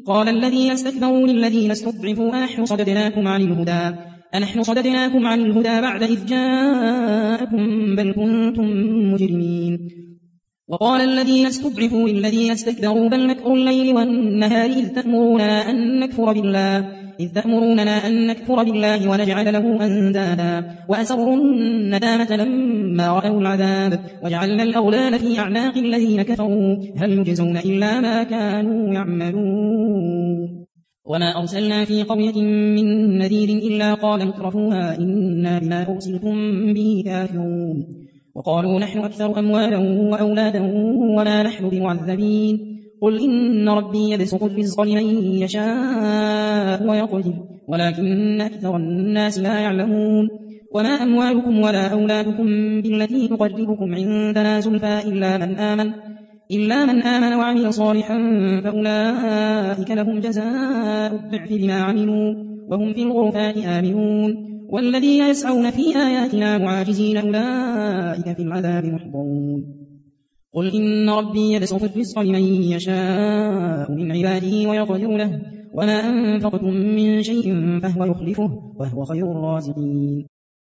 قال الذين استكبروا للذين استضعفوا أنحن صددناكم عن الهدى بعد إذ جاءكم بل كنتم مجرمين. وقال الذين استضعفوا للذين استكبروا بل مكر الليل والنهار إذ تأمروننا أن نكفر بالله ونجعل له أندادا وأسروا الندامة لما رأوا العذاب وجعلنا الأغلال في أعناق الذين كفروا هل يجزون إلا ما كانوا يعملون. وما أرسلنا في قرية من نذير إلا قال مترفوها إنا بما أرسلتم به كافرون. وقالوا نحن أكثر أموالا وأولادا وما نحن بمعذبين. قل إن ربي يبسط الرزق لمن يشاء ويقدر ولكن أكثر الناس لا يعلمون. وما أموالكم ولا أولادكم بالتي تقربكم عندنا زلفى إلا من آمن وعمل صالحا فأولئك لهم جزاء الضعف بما عملوا وهم في الغرفات آمنون. والذين يسعون في آياتنا معاجزين أولئك في العذاب محضرون. قل إن ربي يبسط الرزق لمن يشاء من عباده ويقدر له وما أنفقتم من شيء فهو يخلفه وهو خير الرازقين.